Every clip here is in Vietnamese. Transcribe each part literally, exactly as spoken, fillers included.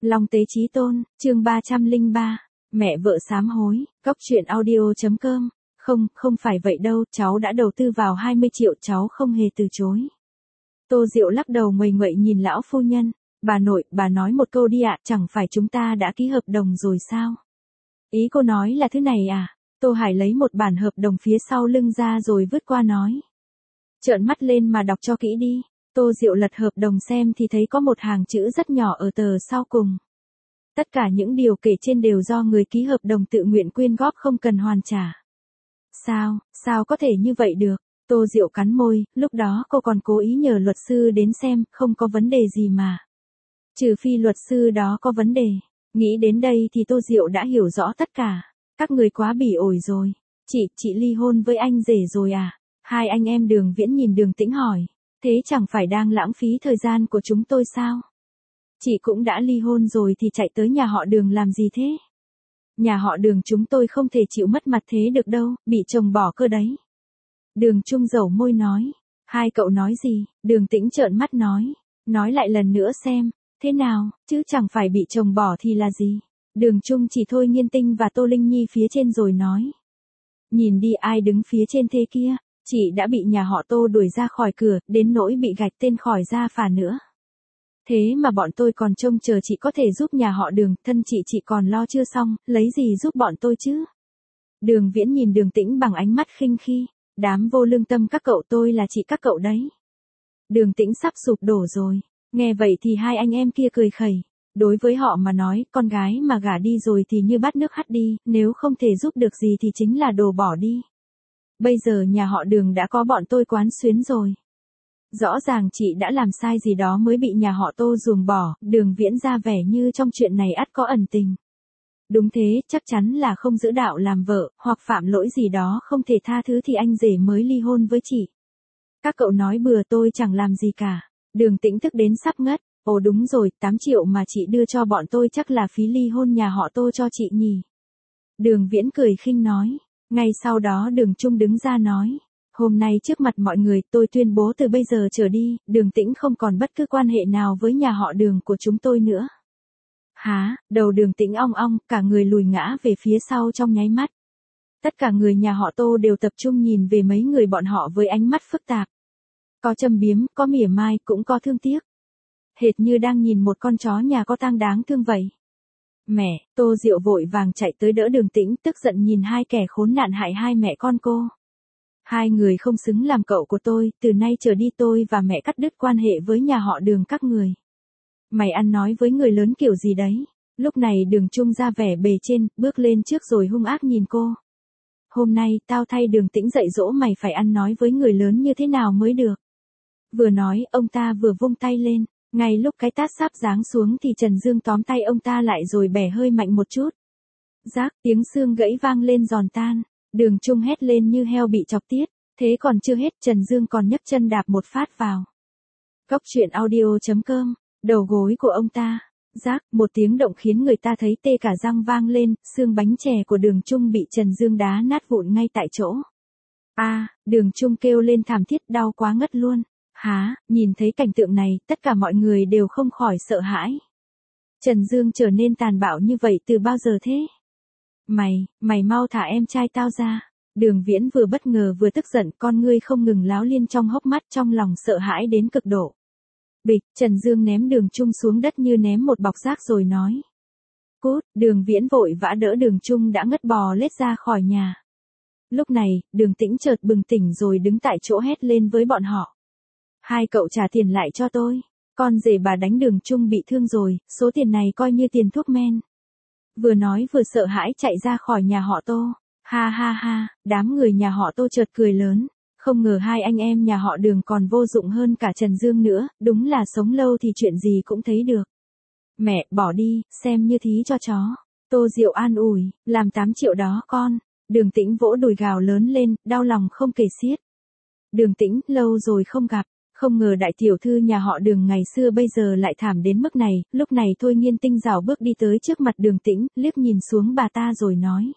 Long Tế Chí Tôn, chương ba trăm lẻ ba, mẹ vợ sám hối, góc truyện audio chấm com. Không, không phải vậy đâu, cháu đã đầu tư vào hai mươi triệu, cháu không hề từ chối. Tô Diệu lắc đầu nguầy nguậy nhìn lão phu nhân, bà nội, bà nói một câu đi ạ, chẳng phải chúng ta đã ký hợp đồng rồi sao? Ý cô nói là thứ này à? Tô Hải lấy một bản hợp đồng phía sau lưng ra rồi vứt qua nói. Trợn mắt lên mà đọc cho kỹ đi. Tô Diệu lật hợp đồng xem thì thấy có một hàng chữ rất nhỏ ở tờ sau cùng. Tất cả những điều kể trên đều do người ký hợp đồng tự nguyện quyên góp không cần hoàn trả. Sao, sao có thể như vậy được? Tô Diệu cắn môi, lúc đó cô còn cố ý nhờ luật sư đến xem, không có vấn đề gì mà. Trừ phi luật sư đó có vấn đề. Nghĩ đến đây thì Tô Diệu đã hiểu rõ tất cả. Các người quá bỉ ổi rồi. Chị, chị ly hôn với anh rể rồi à? Hai anh em Đường Viễn nhìn Đường Tĩnh hỏi. Thế chẳng phải đang lãng phí thời gian của chúng tôi sao? Chị cũng đã ly hôn rồi thì chạy tới nhà họ Đường làm gì thế? Nhà họ Đường chúng tôi không thể chịu mất mặt thế được đâu, bị chồng bỏ cơ đấy. Đường Trung dẩu môi nói. Hai cậu nói gì? Đường Tĩnh trợn mắt nói. Nói lại lần nữa xem, thế nào, chứ chẳng phải bị chồng bỏ thì là gì? Đường Trung chỉ Thôi Nghiên Tinh và Tô Linh Nhi phía trên rồi nói. Nhìn đi ai đứng phía trên thế kia, chị đã bị nhà họ Tô đuổi ra khỏi cửa, đến nỗi bị gạch tên khỏi gia phả nữa. Thế mà bọn tôi còn trông chờ chị có thể giúp nhà họ Đường, thân chị chị còn lo chưa xong, lấy gì giúp bọn tôi chứ? Đường Viễn nhìn Đường Tĩnh bằng ánh mắt khinh khi, đám vô lương tâm các cậu, tôi là chị các cậu đấy. Đường Tĩnh sắp sụp đổ rồi, nghe vậy thì hai anh em kia cười khẩy. Đối với họ mà nói, con gái mà gả đi rồi thì như bát nước hắt đi, nếu không thể giúp được gì thì chính là đồ bỏ đi. Bây giờ nhà họ Đường đã có bọn tôi quán xuyến rồi. Rõ ràng chị đã làm sai gì đó mới bị nhà họ Tô ruồng bỏ, Đường Viễn ra vẻ như trong chuyện này ắt có ẩn tình. Đúng thế, chắc chắn là không giữ đạo làm vợ, hoặc phạm lỗi gì đó không thể tha thứ thì anh rể mới ly hôn với chị. Các cậu nói bừa, tôi chẳng làm gì cả. Đường Tĩnh tức đến sắp ngất. Ồ đúng rồi, tám triệu mà chị đưa cho bọn tôi chắc là phí ly hôn nhà họ Tô cho chị nhỉ. Đường Viễn cười khinh nói. Ngay sau đó Đường Trung đứng ra nói. Hôm nay trước mặt mọi người tôi tuyên bố từ bây giờ trở đi, Đường Tĩnh không còn bất cứ quan hệ nào với nhà họ Đường của chúng tôi nữa. Hả, đầu Đường Tĩnh ong ong, cả người lùi ngã về phía sau trong nháy mắt. Tất cả người nhà họ Tô đều tập trung nhìn về mấy người bọn họ với ánh mắt phức tạp. Có châm biếm, có mỉa mai, cũng có thương tiếc. Hệt như đang nhìn một con chó nhà có tang đáng thương vậy. Mẹ, Tô Diệu vội vàng chạy tới đỡ Đường Tĩnh, tức giận nhìn hai kẻ khốn nạn hại hai mẹ con cô. Hai người không xứng làm cậu của tôi, từ nay trở đi tôi và mẹ cắt đứt quan hệ với nhà họ Đường các người. Mày ăn nói với người lớn kiểu gì đấy? Lúc này Đường Trung ra vẻ bề trên, bước lên trước rồi hung ác nhìn cô. Hôm nay, tao thay Đường Tĩnh dạy dỗ mày phải ăn nói với người lớn như thế nào mới được. Vừa nói, ông ta vừa vung tay lên. Ngay lúc cái tát sắp giáng xuống thì Trần Dương tóm tay ông ta lại rồi bẻ hơi mạnh một chút. Rác, tiếng xương gãy vang lên giòn tan. Đường Trung hét lên như heo bị chọc tiết. Thế còn chưa hết, Trần Dương còn nhấc chân đạp một phát vào. Góc truyện audio chấm com, đầu gối của ông ta. Rác, một tiếng động khiến người ta thấy tê cả răng vang lên, xương bánh chè của Đường Trung bị Trần Dương đá nát vụn ngay tại chỗ. A, à, Đường Trung kêu lên thảm thiết, đau quá ngất luôn. Hả, nhìn thấy cảnh tượng này, tất cả mọi người đều không khỏi sợ hãi. Trần Dương trở nên tàn bạo như vậy từ bao giờ thế? Mày, mày mau thả em trai tao ra. Đường Viễn vừa bất ngờ vừa tức giận, con ngươi không ngừng láo liên trong hốc mắt, trong lòng sợ hãi đến cực độ. Bịch, Trần Dương ném Đường Trung xuống đất như ném một bọc rác rồi nói. Cút, Đường Viễn vội vã đỡ Đường Trung đã ngất bò lết ra khỏi nhà. Lúc này, Đường Tĩnh chợt bừng tỉnh rồi đứng tại chỗ hét lên với bọn họ. Hai cậu trả tiền lại cho tôi. Con rể bà đánh Đường Trung bị thương rồi, số tiền này coi như tiền thuốc men. Vừa nói vừa sợ hãi chạy ra khỏi nhà họ Tô. Ha ha ha, đám người nhà họ Tô chợt cười lớn. Không ngờ hai anh em nhà họ Đường còn vô dụng hơn cả Trần Dương nữa, đúng là sống lâu thì chuyện gì cũng thấy được. Mẹ, bỏ đi, xem như thí cho chó. Tô Diệu an ủi, làm tám triệu đó con. Đường Tĩnh vỗ đùi gào lớn lên, đau lòng không kể xiết. Đường Tĩnh, lâu rồi không gặp. Không ngờ đại tiểu thư nhà họ Đường ngày xưa bây giờ lại thảm đến mức này. Lúc này Thôi Nghiên Tinh rảo bước đi tới trước mặt Đường Tĩnh, liếc nhìn xuống bà ta rồi nói.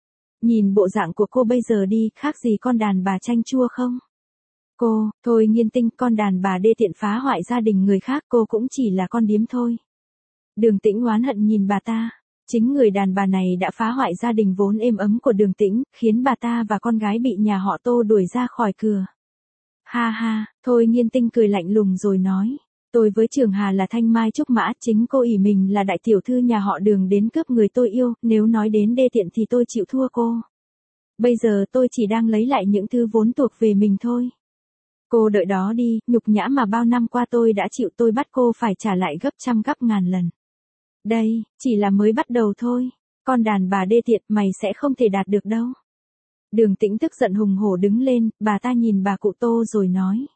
Nhìn bộ dạng của cô bây giờ đi, khác gì con đàn bà chanh chua không? Cô, Thôi Nghiên Tinh, con đàn bà đê tiện phá hoại gia đình người khác, cô cũng chỉ là con điếm thôi. Đường Tĩnh oán hận nhìn bà ta. Chính người đàn bà này đã phá hoại gia đình vốn êm ấm của Đường Tĩnh, khiến bà ta và con gái bị nhà họ Tô đuổi ra khỏi cửa. Ha ha, Thôi Nghiên Tinh cười lạnh lùng rồi nói. Tôi với Trường Hà là thanh mai trúc mã, chính cô ỷ mình là đại tiểu thư nhà họ Đường đến cướp người tôi yêu, nếu nói đến đê tiện thì tôi chịu thua cô. Bây giờ tôi chỉ đang lấy lại những thứ vốn thuộc về mình thôi. Cô đợi đó đi, nhục nhã mà bao năm qua tôi đã chịu, tôi bắt cô phải trả lại gấp trăm gấp ngàn lần. Đây, chỉ là mới bắt đầu thôi. Con đàn bà đê tiện, mày sẽ không thể đạt được đâu. Đường Tĩnh tức giận hùng hổ đứng lên, bà ta nhìn bà cụ Tô rồi nói.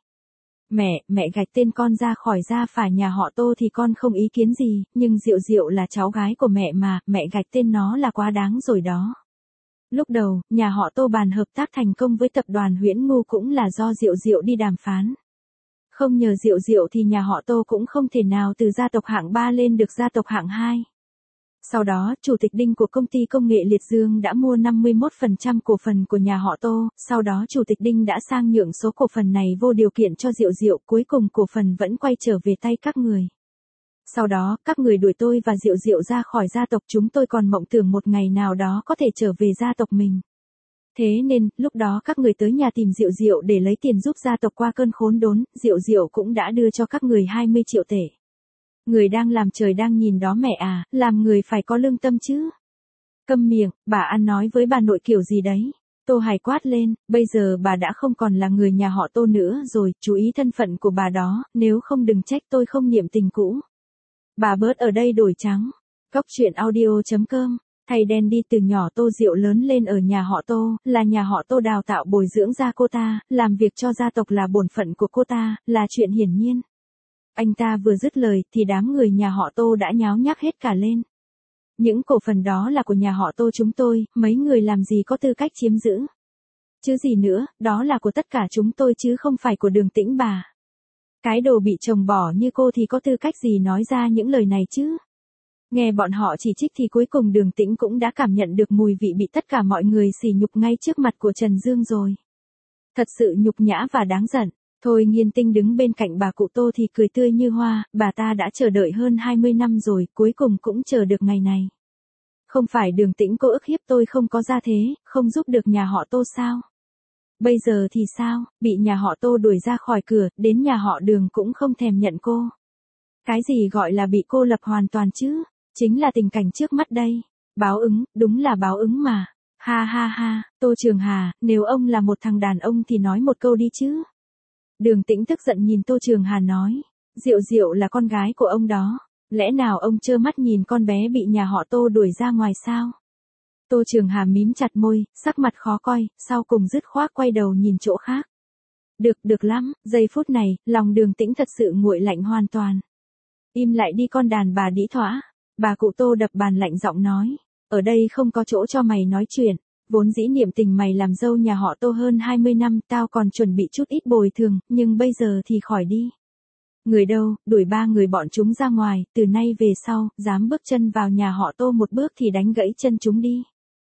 Mẹ, mẹ gạch tên con ra khỏi gia phả nhà họ Tô thì con không ý kiến gì, nhưng Diệu Diệu là cháu gái của mẹ mà, mẹ gạch tên nó là quá đáng rồi đó. Lúc đầu, nhà họ Tô bàn hợp tác thành công với tập đoàn Huyễn Ngu cũng là do Diệu Diệu đi đàm phán. Không nhờ Diệu Diệu thì nhà họ Tô cũng không thể nào từ gia tộc hạng ba lên được gia tộc hạng hai. Sau đó, Chủ tịch Đinh của công ty công nghệ Liệt Dương đã mua năm mươi mốt phần trăm cổ phần của nhà họ Tô, sau đó Chủ tịch Đinh đã sang nhượng số cổ phần này vô điều kiện cho Diệu Diệu, cuối cùng cổ phần vẫn quay trở về tay các người. Sau đó, các người đuổi tôi và Diệu Diệu ra khỏi gia tộc, chúng tôi còn mộng tưởng một ngày nào đó có thể trở về gia tộc mình. Thế nên, lúc đó các người tới nhà tìm Diệu Diệu để lấy tiền giúp gia tộc qua cơn khốn đốn, Diệu Diệu cũng đã đưa cho các người hai mươi triệu tệ. Người đang làm trời đang nhìn đó mẹ à, làm người phải có lương tâm chứ. Câm miệng, bà ăn nói với bà nội kiểu gì đấy. Tô Hải quát lên, bây giờ bà đã không còn là người nhà họ Tô nữa rồi, chú ý thân phận của bà đó, nếu không đừng trách tôi không niệm tình cũ. Bà bớt ở đây đổi trắng. Cóc truyện audio chấm com. Thầy đen đi từ nhỏ Tô Diệu lớn lên ở nhà họ Tô, là nhà họ Tô đào tạo bồi dưỡng ra cô ta, làm việc cho gia tộc là bổn phận của cô ta, là chuyện hiển nhiên. Anh ta vừa dứt lời thì đám người nhà họ Tô đã nháo nhác hết cả lên. Những cổ phần đó là của nhà họ Tô chúng tôi, mấy người làm gì có tư cách chiếm giữ. Chứ gì nữa, đó là của tất cả chúng tôi chứ không phải của Đường Tĩnh bà. Cái đồ bị chồng bỏ như cô thì có tư cách gì nói ra những lời này chứ. Nghe bọn họ chỉ trích thì cuối cùng Đường Tĩnh cũng đã cảm nhận được mùi vị bị tất cả mọi người sỉ nhục ngay trước mặt của Trần Dương rồi. Thật sự nhục nhã và đáng giận. Thôi Nghiên Tinh đứng bên cạnh bà cụ Tô thì cười tươi như hoa, bà ta đã chờ đợi hơn hai mươi năm rồi, cuối cùng cũng chờ được ngày này. Không phải Đường Tĩnh cô ức hiếp tôi không có gia thế, không giúp được nhà họ Tô sao? Bây giờ thì sao, bị nhà họ Tô đuổi ra khỏi cửa, đến nhà họ Đường cũng không thèm nhận cô. Cái gì gọi là bị cô lập hoàn toàn chứ? Chính là tình cảnh trước mắt đây. Báo ứng, đúng là báo ứng mà. Ha ha ha, Tô Trường Hà, nếu ông là một thằng đàn ông thì nói một câu đi chứ. Đường Tĩnh tức giận nhìn Tô Trường Hà nói, Diệu Diệu là con gái của ông đó, lẽ nào ông trơ mắt nhìn con bé bị nhà họ Tô đuổi ra ngoài sao? Tô Trường Hà mím chặt môi, sắc mặt khó coi, sau cùng dứt khoát quay đầu nhìn chỗ khác. Được, được lắm, giây phút này, lòng Đường Tĩnh thật sự nguội lạnh hoàn toàn. Im lại đi con đàn bà đĩ thỏa. Bà cụ Tô đập bàn lạnh giọng nói, ở đây không có chỗ cho mày nói chuyện. Vốn dĩ niệm tình mày làm dâu nhà họ Tô hơn hai mươi năm, tao còn chuẩn bị chút ít bồi thường, nhưng bây giờ thì khỏi đi. Người đâu, đuổi ba người bọn chúng ra ngoài, từ nay về sau, dám bước chân vào nhà họ Tô một bước thì đánh gãy chân chúng đi.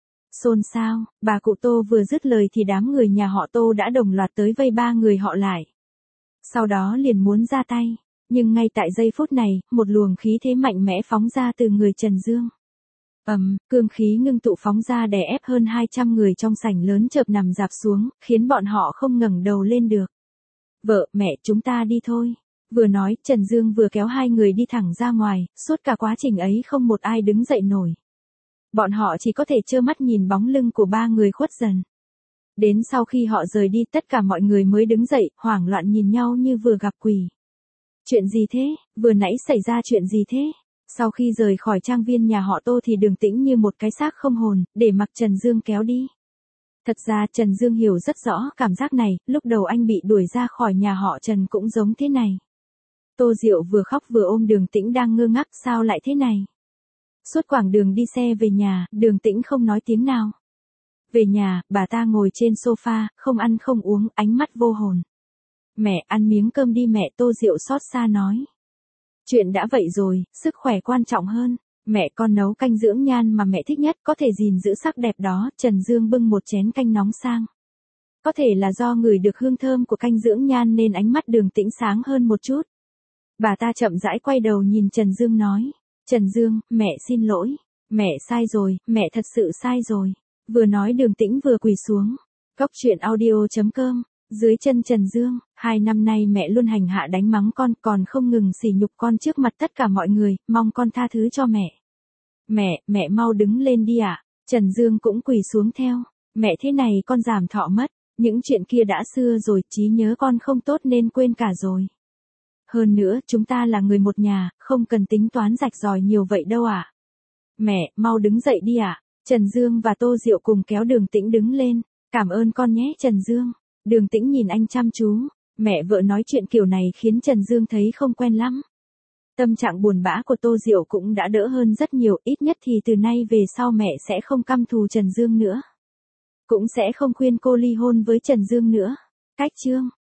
Xôn xao, bà cụ Tô vừa dứt lời thì đám người nhà họ Tô đã đồng loạt tới vây ba người họ lại. Sau đó liền muốn ra tay, nhưng ngay tại giây phút này, một luồng khí thế mạnh mẽ phóng ra từ người Trần Dương. Ầm, um, cương khí ngưng tụ phóng ra đè ép hơn hai trăm người trong sảnh lớn chợp nằm rạp xuống, khiến bọn họ không ngẩng đầu lên được. Vợ, mẹ, chúng ta đi thôi. Vừa nói, Trần Dương vừa kéo hai người đi thẳng ra ngoài, suốt cả quá trình ấy không một ai đứng dậy nổi. Bọn họ chỉ có thể trơ mắt nhìn bóng lưng của ba người khuất dần. Đến sau khi họ rời đi, tất cả mọi người mới đứng dậy, hoảng loạn nhìn nhau như vừa gặp quỷ. Chuyện gì thế? Vừa nãy xảy ra chuyện gì thế? Sau khi rời khỏi trang viên nhà họ Tô thì Đường Tĩnh như một cái xác không hồn, để mặc Trần Dương kéo đi. Thật ra Trần Dương hiểu rất rõ cảm giác này, lúc đầu anh bị đuổi ra khỏi nhà họ Trần cũng giống thế này. Tô Diệu vừa khóc vừa ôm Đường Tĩnh đang ngơ ngác, sao lại thế này? Suốt quãng đường đi xe về nhà, Đường Tĩnh không nói tiếng nào. Về nhà, bà ta ngồi trên sofa, không ăn không uống, ánh mắt vô hồn. Mẹ, ăn miếng cơm đi mẹ, Tô Diệu xót xa nói. Chuyện đã vậy rồi, sức khỏe quan trọng hơn. Mẹ con nấu canh dưỡng nhan mà mẹ thích nhất, có thể gìn giữ sắc đẹp đó. Trần Dương bưng một chén canh nóng sang. Có thể là do ngửi được hương thơm của canh dưỡng nhan nên ánh mắt Đường Tĩnh sáng hơn một chút. Bà ta chậm rãi quay đầu nhìn Trần Dương nói. Trần Dương, mẹ xin lỗi. Mẹ sai rồi, mẹ thật sự sai rồi. Vừa nói Đường Tĩnh vừa quỳ xuống. Cóc truyện audio chấm com. Dưới chân Trần Dương, hai năm nay mẹ luôn hành hạ đánh mắng con, còn không ngừng sỉ nhục con trước mặt tất cả mọi người, mong con tha thứ cho mẹ. Mẹ, mẹ mau đứng lên đi ạ. À? Trần Dương cũng quỳ xuống theo. Mẹ thế này con giảm thọ mất. Những chuyện kia đã xưa rồi, trí nhớ con không tốt nên quên cả rồi. Hơn nữa, chúng ta là người một nhà, không cần tính toán rạch ròi nhiều vậy đâu ạ. À? Mẹ, mau đứng dậy đi ạ. À? Trần Dương và Tô Diệu cùng kéo Đường Tĩnh đứng lên. Cảm ơn con nhé Trần Dương. Đường Tĩnh nhìn anh chăm chú. Mẹ vợ nói chuyện kiểu này khiến Trần Dương thấy không quen lắm. Tâm trạng buồn bã của Tô Diệu cũng đã đỡ hơn rất nhiều, ít nhất thì từ nay về sau mẹ sẽ không căm thù Trần Dương nữa. Cũng sẽ không khuyên cô ly hôn với Trần Dương nữa. Cách chương